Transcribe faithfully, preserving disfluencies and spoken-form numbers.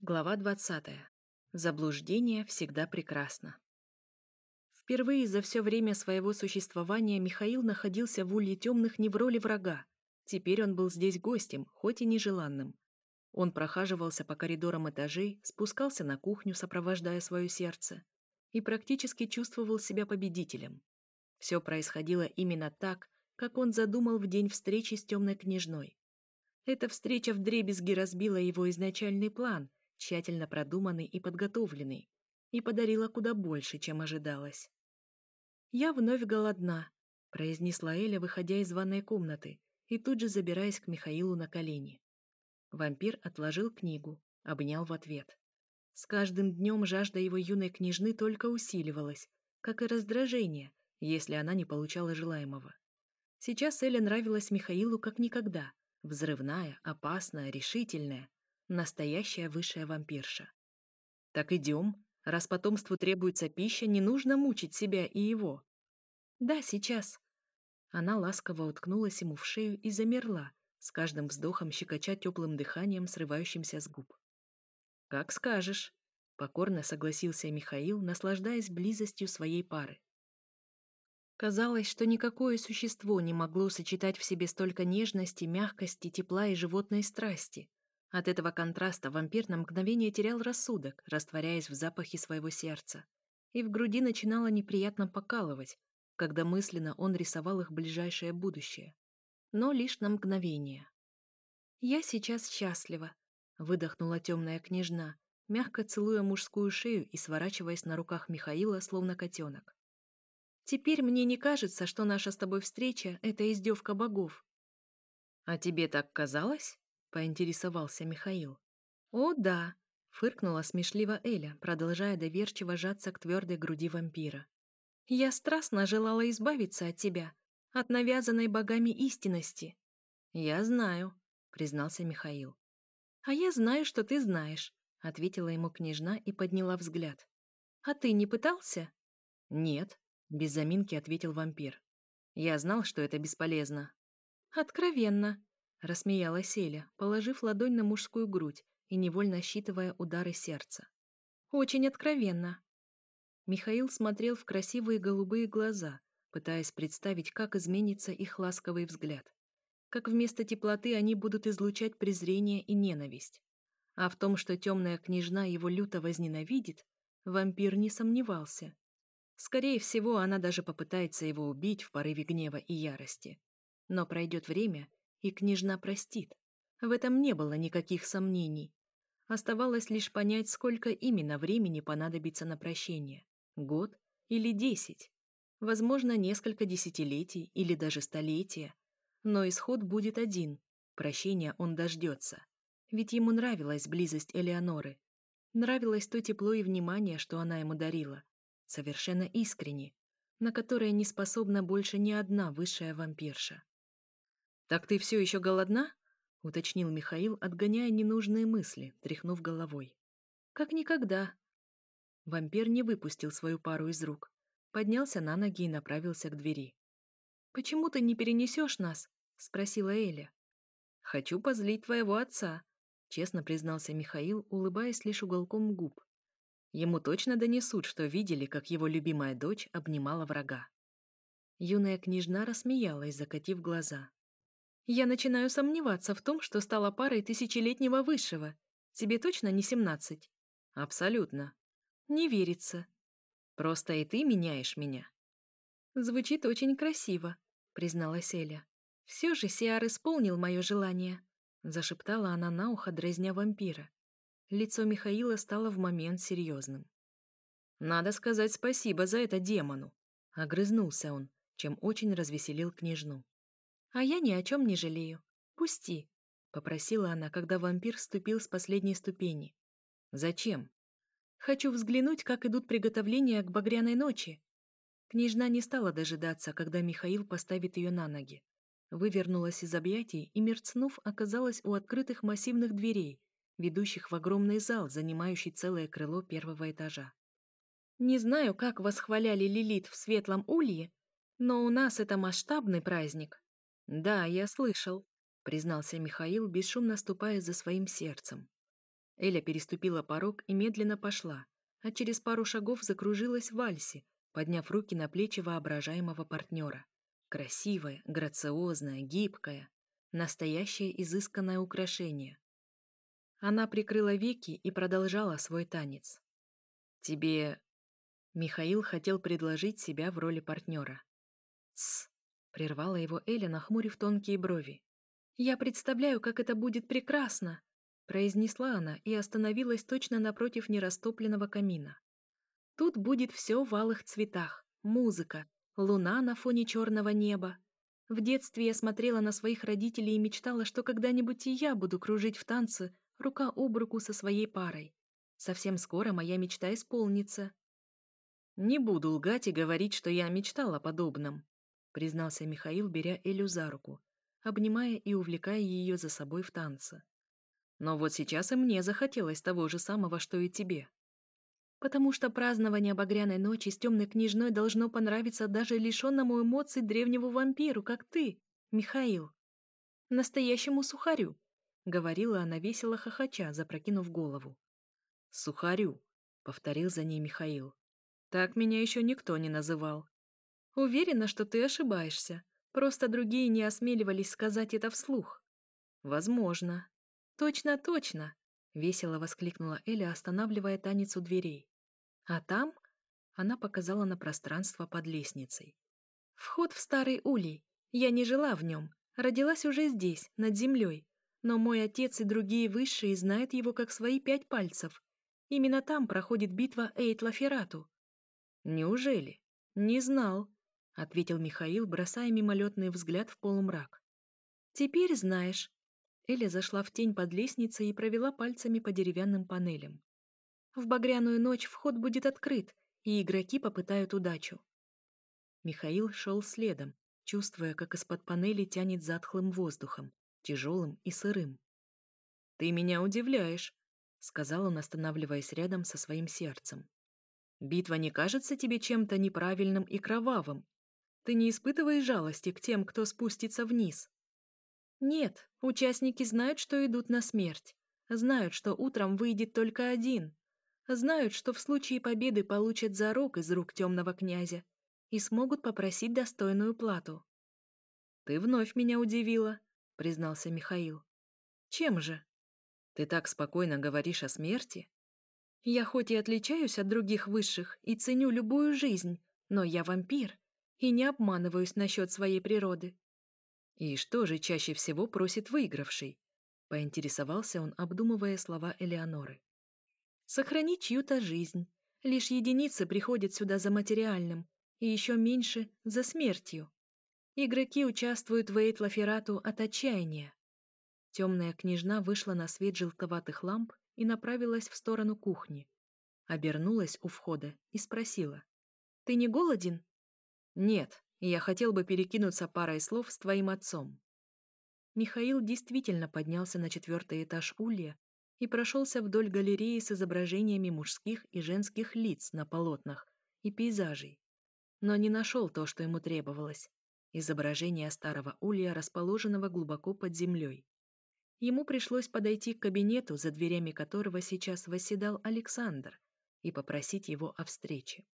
Глава двадцатая. Заблуждение всегда прекрасно. Впервые за все время своего существования Михаил находился в улье темных не в роли врага. Теперь он был здесь гостем, хоть и нежеланным. Он прохаживался по коридорам этажей, спускался на кухню, сопровождая свое сердце, и практически чувствовал себя победителем. Все происходило именно так, как он задумал в день встречи с темной княжной. Эта встреча вдребезги разбила его изначальный план, тщательно продуманный и подготовленный, и подарила куда больше, чем ожидалось. «Я вновь голодна», — произнесла Эля, выходя из ванной комнаты, и тут же забираясь к Михаилу на колени. Вампир отложил книгу, обнял в ответ. С каждым днем жажда его юной княжны только усиливалась, как и раздражение, если она не получала желаемого. Сейчас Эля нравилась Михаилу как никогда, взрывная, опасная, решительная, настоящая высшая вампирша. Так идем. Раз потомству требуется пища, не нужно мучить себя и его. Да, сейчас. Она ласково уткнулась ему в шею и замерла, с каждым вздохом щекоча теплым дыханием, срывающимся с губ. Как скажешь, покорно согласился Михаил, наслаждаясь близостью своей пары. Казалось, что никакое существо не могло сочетать в себе столько нежности, мягкости, тепла и животной страсти. От этого контраста вампир на мгновение терял рассудок, растворяясь в запахе своего сердца. И в груди начинало неприятно покалывать, когда мысленно он рисовал их ближайшее будущее. Но лишь на мгновение. «Я сейчас счастлива», — выдохнула темная княжна, мягко целуя мужскую шею и сворачиваясь на руках Михаила, словно котенок. «Теперь мне не кажется, что наша с тобой встреча — это издевка богов». «А тебе так казалось?» — поинтересовался Михаил. «О, да!» — фыркнула смешливо Эля, продолжая доверчиво жаться к твердой груди вампира. «Я страстно желала избавиться от тебя, от навязанной богами истинности». «Я знаю», — признался Михаил. «А я знаю, что ты знаешь», — ответила ему княжна и подняла взгляд. «А ты не пытался?» «Нет», — без заминки ответил вампир. «Я знал, что это бесполезно». «Откровенно», — рассмеялась Эля, положив ладонь на мужскую грудь и невольно считывая удары сердца. «Очень откровенно». Михаил смотрел в красивые голубые глаза, пытаясь представить, как изменится их ласковый взгляд. Как вместо теплоты они будут излучать презрение и ненависть. А в том, что темная княжна его люто возненавидит, вампир не сомневался. Скорее всего, она даже попытается его убить в порыве гнева и ярости. Но пройдет время, и княжна простит. В этом не было никаких сомнений. Оставалось лишь понять, сколько именно времени понадобится на прощение. Год или десять. Возможно, несколько десятилетий или даже столетия. Но исход будет один. Прощения он дождется. Ведь ему нравилась близость Элеоноры. Нравилось то тепло и внимание, что она ему дарила. Совершенно искренне, на которое не способна больше ни одна высшая вампирша. «Так ты все еще голодна?» — уточнил Михаил, отгоняя ненужные мысли, тряхнув головой. «Как никогда». Вампир не выпустил свою пару из рук, поднялся на ноги и направился к двери. «Почему ты не перенесешь нас?» — спросила Эля. «Хочу позлить твоего отца», — честно признался Михаил, улыбаясь лишь уголком губ. Ему точно донесут, что видели, как его любимая дочь обнимала врага. Юная княжна рассмеялась, закатив глаза. «Я начинаю сомневаться в том, что стала парой тысячелетнего высшего. Тебе точно не семнадцать?» «Абсолютно». «Не верится». «Просто и ты меняешь меня». «Звучит очень красиво», — призналась Эля. «Все же Сиар исполнил мое желание», — зашептала она на ухо, дразня вампира. Лицо Михаила стало в момент серьезным. «Надо сказать спасибо за это демону», — огрызнулся он, чем очень развеселил княжну. «А я ни о чем не жалею. Пусти», — попросила она, когда вампир ступил с последней ступени. «Зачем?» «Хочу взглянуть, как идут приготовления к багряной ночи». Княжна не стала дожидаться, когда Михаил поставит ее на ноги. Вывернулась из объятий и, мерцнув, оказалась у открытых массивных дверей, ведущих в огромный зал, занимающий целое крыло первого этажа. «Не знаю, как восхваляли Лилит в Светлом Улье, но у нас это масштабный праздник». «Да, я слышал», — признался Михаил, бесшумно ступая за своим сердцем. Эля переступила порог и медленно пошла, а через пару шагов закружилась в вальсе, подняв руки на плечи воображаемого партнера. Красивая, грациозная, гибкая. Настоящее изысканное украшение. Она прикрыла веки и продолжала свой танец. «Тебе...» Михаил хотел предложить себя в роли партнера. «Тсс!» — прервала его Эля, нахмурив тонкие брови. «Я представляю, как это будет прекрасно!» — произнесла она и остановилась точно напротив нерастопленного камина. «Тут будет все в алых цветах, музыка, луна на фоне черного неба. В детстве я смотрела на своих родителей и мечтала, что когда-нибудь и я буду кружить в танце рука об руку со своей парой. Совсем скоро моя мечта исполнится». «Не буду лгать и говорить, что я мечтал о подобном», признался Михаил, беря Элю за руку, обнимая и увлекая ее за собой в танце. «Но вот сейчас и мне захотелось того же самого, что и тебе». «Потому что празднование багряной ночи с темной княжной должно понравиться даже лишенному эмоций древнему вампиру, как ты, Михаил. Настоящему сухарю», — говорила она весело хохоча, запрокинув голову. «Сухарю», — повторил за ней Михаил. «Так меня еще никто не называл». «Уверена, что ты ошибаешься. Просто другие не осмеливались сказать это вслух». «Возможно». «Точно, точно!» — весело воскликнула Эля, останавливая танец у дверей. «А там...» — она показала на пространство под лестницей. «Вход в старый улей. Я не жила в нем. Родилась уже здесь, над землей. Но мой отец и другие высшие знают его как свои пять пальцев. Именно там проходит битва Эйтла-Ферату». «Неужели? Не знал», — ответил Михаил, бросая мимолетный взгляд в полумрак. «Теперь знаешь». Эля зашла в тень под лестницей и провела пальцами по деревянным панелям. «В багряную ночь вход будет открыт, и игроки попытают удачу». Михаил шел следом, чувствуя, как из-под панели тянет затхлым воздухом, тяжелым и сырым. «Ты меня удивляешь», — сказал он, останавливаясь рядом со своим сердцем. «Битва не кажется тебе чем-то неправильным и кровавым? Ты не испытываешь жалости к тем, кто спустится вниз?» «Нет, участники знают, что идут на смерть. Знают, что утром выйдет только один. Знают, что в случае победы получат зарок из рук темного князя и смогут попросить достойную плату». «Ты вновь меня удивила», — признался Михаил. «Чем же? Ты так спокойно говоришь о смерти?» «Я хоть и отличаюсь от других высших и ценю любую жизнь, но я вампир и не обманываюсь насчет своей природы». «И что же чаще всего просит выигравший?» — поинтересовался он, обдумывая слова Элеоноры. «Сохранить чью-то жизнь. Лишь единицы приходят сюда за материальным, и еще меньше — за смертью. Игроки участвуют в Эйтлаферату от отчаяния». Темная княжна вышла на свет желтоватых ламп и направилась в сторону кухни. Обернулась у входа и спросила. «Ты не голоден?» «Нет, я хотел бы перекинуться парой слов с твоим отцом». Михаил действительно поднялся на четвертый этаж улья и прошелся вдоль галереи с изображениями мужских и женских лиц на полотнах и пейзажей, но не нашел то, что ему требовалось — изображение старого улья, расположенного глубоко под землей. Ему пришлось подойти к кабинету, за дверями которого сейчас восседал Александр, и попросить его о встрече.